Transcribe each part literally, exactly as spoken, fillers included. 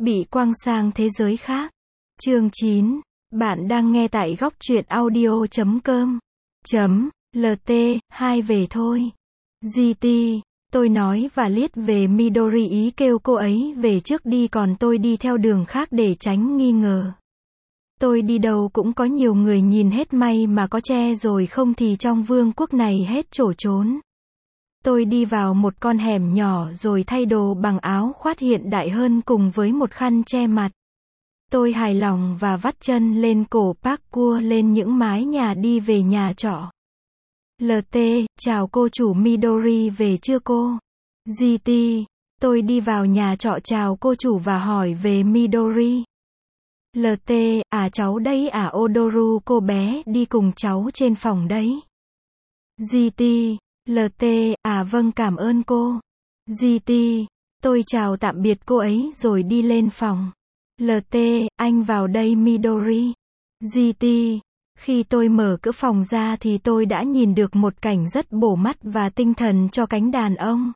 Bị quăng sang thế giới khác. Chương chín. Bạn đang nghe tại góc truyện audio chấm com. Chấm, lt, hai về thôi. giê tê, tôi nói và liếc về Midori ý kêu cô ấy về trước đi còn tôi đi theo đường khác để tránh nghi ngờ. Tôi đi đâu cũng có nhiều người nhìn hết may mà có che rồi không thì trong vương quốc này hết chỗ trốn. Tôi đi vào một con hẻm nhỏ rồi thay đồ bằng áo khoác hiện đại hơn cùng với một khăn che mặt. Tôi hài lòng và vắt chân lên cổ parkour lên những mái nhà đi về nhà trọ. lt, chào cô chủ Midori về chưa cô? giê tê, tôi đi vào nhà trọ chào cô chủ và hỏi về Midori. lt, à cháu đây à Odoru cô bé đi cùng cháu trên phòng đấy. giê tê, lt, à vâng cảm ơn cô. giê tê, tôi chào tạm biệt cô ấy rồi đi lên phòng. lt, anh vào đây Midori. giê tê, khi tôi mở cửa phòng ra thì tôi đã nhìn được một cảnh rất bổ mắt và tinh thần cho cánh đàn ông.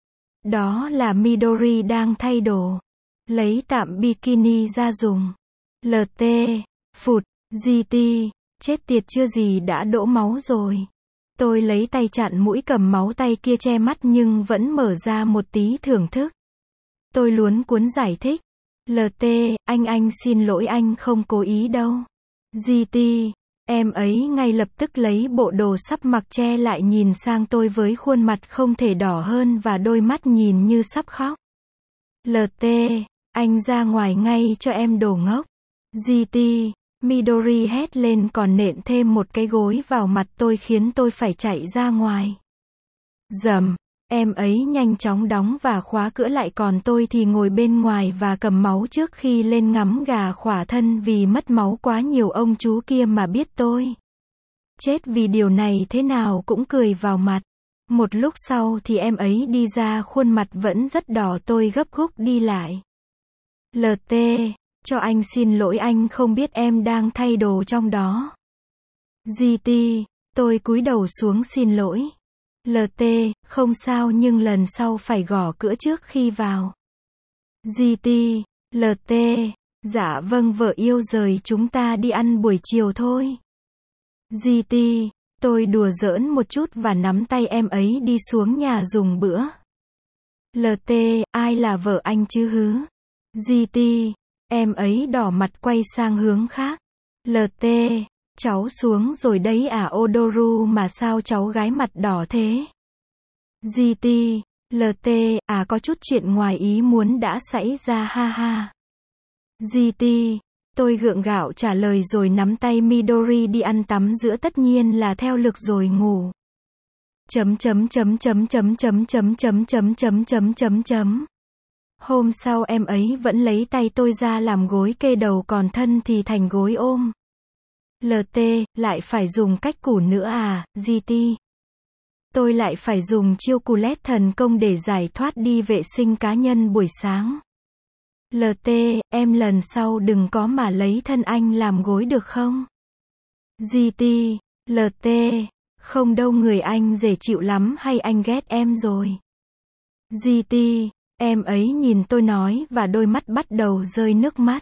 Đó là Midori đang thay đồ. Lấy tạm bikini ra dùng. lt, phụt, giê tê, chết tiệt chưa gì đã đổ máu rồi. Tôi lấy tay chặn mũi cầm máu tay kia che mắt nhưng vẫn mở ra một tí thưởng thức. Tôi luống cuống giải thích. lt, anh anh xin lỗi anh không cố ý đâu. giê tê, em ấy ngay lập tức lấy bộ đồ sắp mặc che lại nhìn sang tôi với khuôn mặt không thể đỏ hơn và đôi mắt nhìn như sắp khóc. lt, anh ra ngoài ngay cho em đồ ngốc. giê tê, Midori hét lên còn nện thêm một cái gối vào mặt tôi khiến tôi phải chạy ra ngoài. Dầm, em ấy nhanh chóng đóng và khóa cửa lại còn tôi thì ngồi bên ngoài và cầm máu trước khi lên ngắm gà khỏa thân vì mất máu quá nhiều ông chú kia mà biết tôi. Chết vì điều này thế nào cũng cười vào mặt. Một lúc sau thì em ấy đi ra khuôn mặt vẫn rất đỏ tôi gấp gúc đi lại. lt, cho anh xin lỗi anh không biết em đang thay đồ trong đó. giê tê, tôi cúi đầu xuống xin lỗi. lt, không sao nhưng lần sau phải gõ cửa trước khi vào. giê tê, lt, dạ vâng vợ yêu rời chúng ta đi ăn buổi chiều thôi. giê tê, tôi đùa giỡn một chút và nắm tay em ấy đi xuống nhà dùng bữa. lt, ai là vợ anh chứ hứ? giê tê, em ấy đỏ mặt quay sang hướng khác. lt, cháu xuống rồi đấy à Odoru mà sao cháu gái mặt đỏ thế? giê tê, lt, à có chút chuyện ngoài ý muốn đã xảy ra ha ha. giê tê, tôi gượng gạo trả lời rồi nắm tay Midori đi ăn tắm giữa tất nhiên là theo lực rồi ngủ. Chấm chấm chấm chấm chấm chấm chấm chấm chấm chấm chấm chấm chấm. Hôm sau em ấy vẫn lấy tay tôi ra làm gối kê đầu còn thân thì thành gối ôm. lt, lại phải dùng cách củ nữa à, giê tê. Tôi lại phải dùng chiêu cù lét thần công để giải thoát đi vệ sinh cá nhân buổi sáng. lt, em lần sau đừng có mà lấy thân anh làm gối được không? giê tê, lt, không đâu người anh dễ chịu lắm hay anh ghét em rồi? giê tê, em ấy nhìn tôi nói và đôi mắt bắt đầu rơi nước mắt.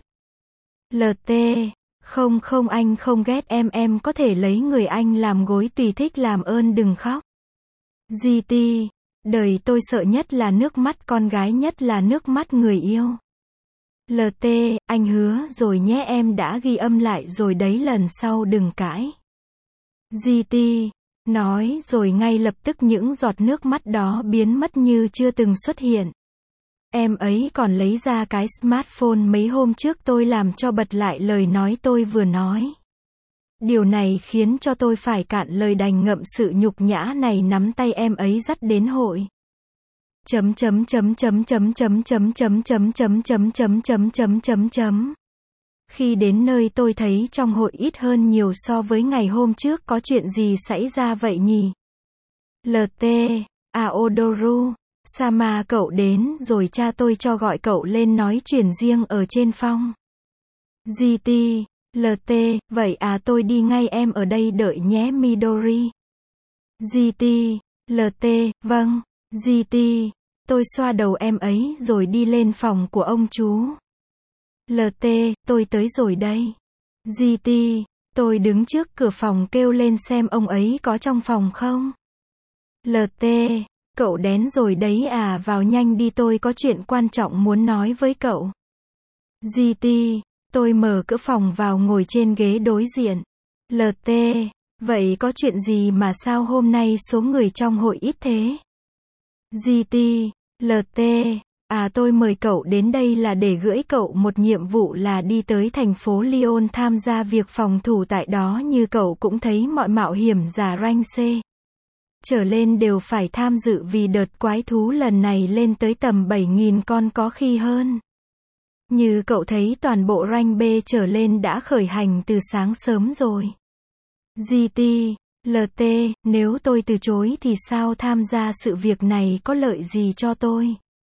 lt, không không anh không ghét em em có thể lấy người anh làm gối tùy thích làm ơn đừng khóc. giê tê, đời tôi sợ nhất là nước mắt con gái nhất là nước mắt người yêu. lt, anh hứa rồi nhé em đã ghi âm lại rồi đấy lần sau đừng cãi. giê tê, nói rồi ngay lập tức những giọt nước mắt đó biến mất như chưa từng xuất hiện. Em ấy còn lấy ra cái smartphone mấy hôm trước tôi làm cho bật lại lời nói tôi vừa nói. Điều này khiến cho tôi phải cạn lời đành ngậm sự nhục nhã này nắm tay em ấy dắt đến hội. Chấm chấm chấm chấm chấm chấm chấm chấm chấm chấm chấm chấm chấm chấm chấm chấm. Khi đến nơi tôi thấy trong hội ít hơn nhiều so với ngày hôm trước có chuyện gì xảy ra vậy nhỉ? lt, à Odoru, Sama cậu đến rồi cha tôi cho gọi cậu lên nói chuyện riêng ở trên phòng. giê tê, lt, vậy à tôi đi ngay em ở đây đợi nhé Midori. giê tê, lt, vâng. giê tê, tôi xoa đầu em ấy rồi đi lên phòng của ông chú. lờ tê, tôi tới rồi đây. giê tê, tôi đứng trước cửa phòng kêu lên xem ông ấy có trong phòng không. lờ tê, cậu đến rồi đấy à, vào nhanh đi, tôi có chuyện quan trọng muốn nói với cậu. giê tê, tôi mở cửa phòng vào ngồi trên ghế đối diện. lờ tê, vậy có chuyện gì mà sao hôm nay số người trong hội ít thế? giê tê, lờ tê, à tôi mời cậu đến đây là để gửi cậu một nhiệm vụ là đi tới thành phố Lyon tham gia việc phòng thủ tại đó, như cậu cũng thấy mọi mạo hiểm giả rank C trở lên đều phải tham dự vì đợt quái thú lần này lên tới tầm bảy nghìn con có khi hơn. Như cậu thấy toàn bộ rank B trở lên đã khởi hành từ sáng sớm rồi. giê tê, lờ tê, nếu tôi từ chối thì sao, tham gia sự việc này có lợi gì cho tôi?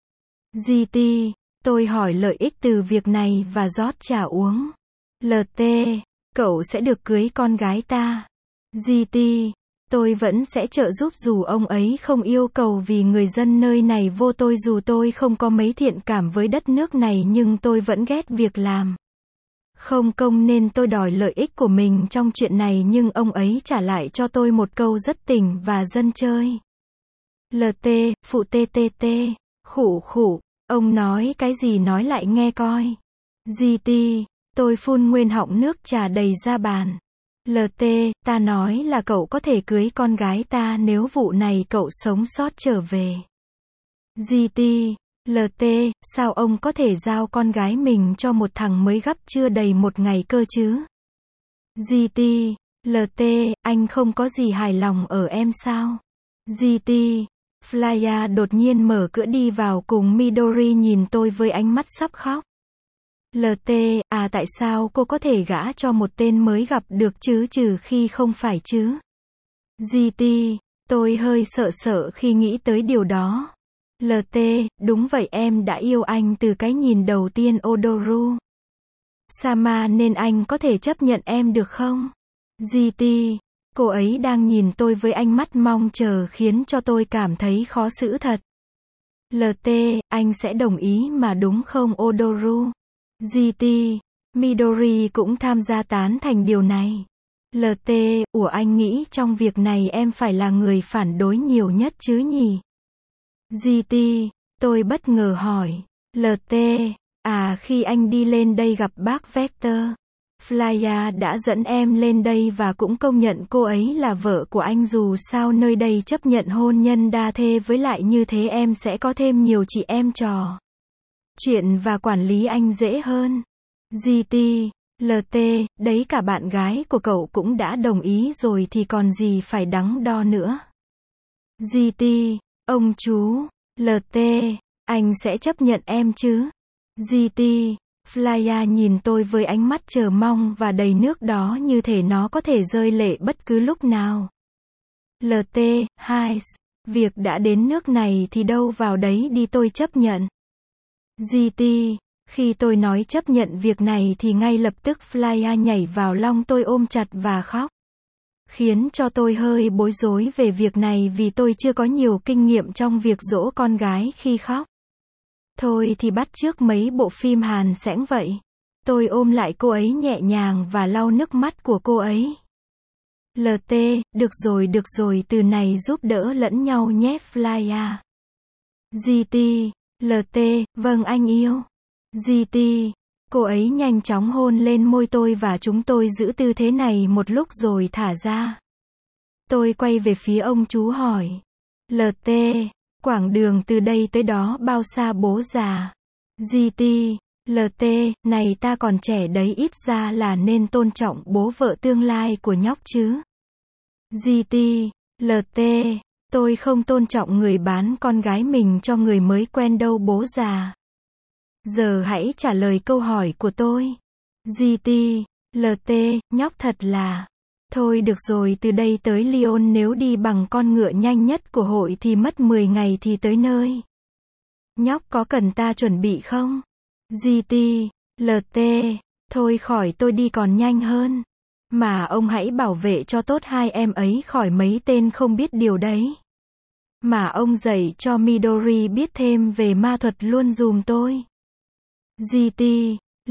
giê tê, tôi hỏi lợi ích từ việc này và rót trà uống. lờ tê, cậu sẽ được cưới con gái ta. giê tê, tôi vẫn sẽ trợ giúp dù ông ấy không yêu cầu vì người dân nơi này vô tôi, dù tôi không có mấy thiện cảm với đất nước này nhưng tôi vẫn ghét việc làm không công nên tôi đòi lợi ích của mình trong chuyện này, nhưng ông ấy trả lại cho tôi một câu rất tình và dân chơi. lờ tê, phụ tê tê tê, khủ khủ, ông nói cái gì nói lại nghe coi. giê tê, tôi phun nguyên họng nước trà đầy ra bàn. lờ tê, ta nói là cậu có thể cưới con gái ta nếu vụ này cậu sống sót trở về. giê tê, lờ tê, sao ông có thể giao con gái mình cho một thằng mới gấp chưa đầy một ngày cơ chứ? giê tê, lờ tê, anh không có gì hài lòng ở em sao? giê tê, Flya đột nhiên mở cửa đi vào cùng Midori nhìn tôi với ánh mắt sắp khóc. lờ tê, à tại sao cô có thể gả cho một tên mới gặp được chứ, trừ khi không phải chứ? giê tê, tôi hơi sợ sợ khi nghĩ tới điều đó. lờ tê, đúng vậy, em đã yêu anh từ cái nhìn đầu tiên Odoru Sama nên anh có thể chấp nhận em được không? giê tê, cô ấy đang nhìn tôi với ánh mắt mong chờ khiến cho tôi cảm thấy khó xử thật. lờ tê, anh sẽ đồng ý mà đúng không Odoru? giê tê, Midori cũng tham gia tán thành điều này. lờ tê, ủa anh nghĩ trong việc này em phải là người phản đối nhiều nhất chứ nhỉ? giê tê, tôi bất ngờ hỏi. lờ tê, à khi anh đi lên đây gặp bác Vector, Flya đã dẫn em lên đây và cũng công nhận cô ấy là vợ của anh, dù sao nơi đây chấp nhận hôn nhân đa thê, với lại như thế em sẽ có thêm nhiều chị em trò chuyện và quản lý anh dễ hơn. giê tê, lờ tê, đấy cả bạn gái của cậu cũng đã đồng ý rồi thì còn gì phải đắn đo nữa. giê tê, ông chú, lờ tê, anh sẽ chấp nhận em chứ? giê tê, Flya nhìn tôi với ánh mắt chờ mong và đầy nước đó, như thể nó có thể rơi lệ bất cứ lúc nào. lờ tê, hai, việc đã đến nước này thì đâu vào đấy đi, tôi chấp nhận. giê tê, khi tôi nói chấp nhận việc này thì ngay lập tức Flya nhảy vào lòng tôi ôm chặt và khóc, khiến cho tôi hơi bối rối về việc này vì tôi chưa có nhiều kinh nghiệm trong việc dỗ con gái khi khóc. Thôi thì bắt chước mấy bộ phim Hàn sẽn vậy. Tôi ôm lại cô ấy nhẹ nhàng và lau nước mắt của cô ấy. lờ tê, được rồi được rồi, từ này giúp đỡ lẫn nhau nhé Flya. giê tê, lờ tê, vâng anh yêu. giê tê, cô ấy nhanh chóng hôn lên môi tôi và chúng tôi giữ tư thế này một lúc rồi thả ra. Tôi quay về phía ông chú hỏi. lờ tê, quãng đường từ đây tới đó bao xa bố già? giê tê, lờ tê, này ta còn trẻ đấy, ít ra là nên tôn trọng bố vợ tương lai của nhóc chứ. giê tê, lờ tê, tôi không tôn trọng người bán con gái mình cho người mới quen đâu bố già. Giờ hãy trả lời câu hỏi của tôi. giê tê, lờ tê, nhóc thật là... Thôi được rồi, từ đây tới Lyon nếu đi bằng con ngựa nhanh nhất của hội thì mất mười ngày thì tới nơi. Nhóc có cần ta chuẩn bị không? giê tê, lờ tê, thôi khỏi tôi đi còn nhanh hơn. Mà ông hãy bảo vệ cho tốt hai em ấy khỏi mấy tên không biết điều đấy. Mà ông dạy cho Midori biết thêm về ma thuật luôn dùm tôi. giê tê,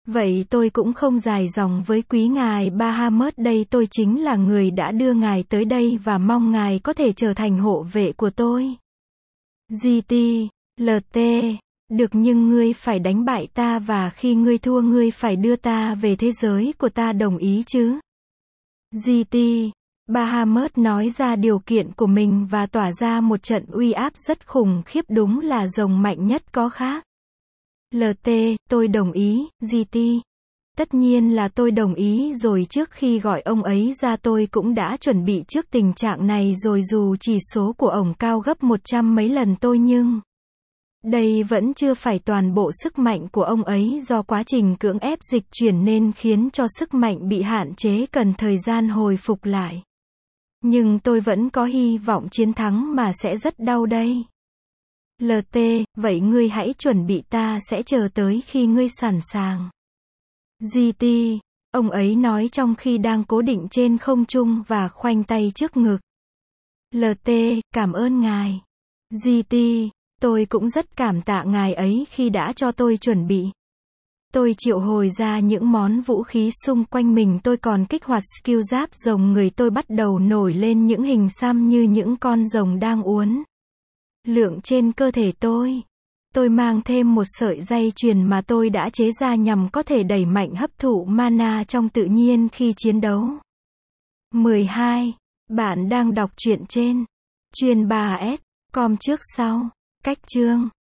Vậy tôi cũng không dài dòng với quý ngài Bahamut đây, tôi chính là người đã đưa ngài tới đây và mong ngài có thể trở thành hộ vệ của tôi. giê tê, lờ tê, được, nhưng ngươi phải đánh bại ta và khi ngươi thua ngươi phải đưa ta về thế giới của ta, đồng ý chứ? giê tê, Bahamut nói ra điều kiện của mình và tỏa ra một trận uy áp rất khủng khiếp, đúng là rồng mạnh nhất có khác. lờ tê, tôi đồng ý, giê tê. Tất nhiên là tôi đồng ý rồi, trước khi gọi ông ấy ra tôi cũng đã chuẩn bị trước tình trạng này rồi, dù chỉ số của ổng cao gấp một trăm mấy lần tôi, nhưng đây vẫn chưa phải toàn bộ sức mạnh của ông ấy, do quá trình cưỡng ép dịch chuyển nên khiến cho sức mạnh bị hạn chế, cần thời gian hồi phục lại. Nhưng tôi vẫn có hy vọng chiến thắng mà sẽ rất đau đây. lờ tê, vậy ngươi hãy chuẩn bị, ta sẽ chờ tới khi ngươi sẵn sàng. giê tê, ông ấy nói trong khi đang cố định trên không trung và khoanh tay trước ngực. lờ tê, cảm ơn ngài. giê tê, tôi cũng rất cảm tạ ngài ấy khi đã cho tôi chuẩn bị. Tôi triệu hồi ra những món vũ khí xung quanh mình, tôi còn kích hoạt skill giáp rồng người tôi, bắt đầu nổi lên những hình xăm như những con rồng đang uốn lượn trên cơ thể tôi. Tôi mang thêm một sợi dây chuyền mà tôi đã chế ra nhằm có thể đẩy mạnh hấp thụ mana trong tự nhiên khi chiến đấu. mười hai. Bạn đang đọc truyện trên chuyên ba S chấm com trước sau. Cách chương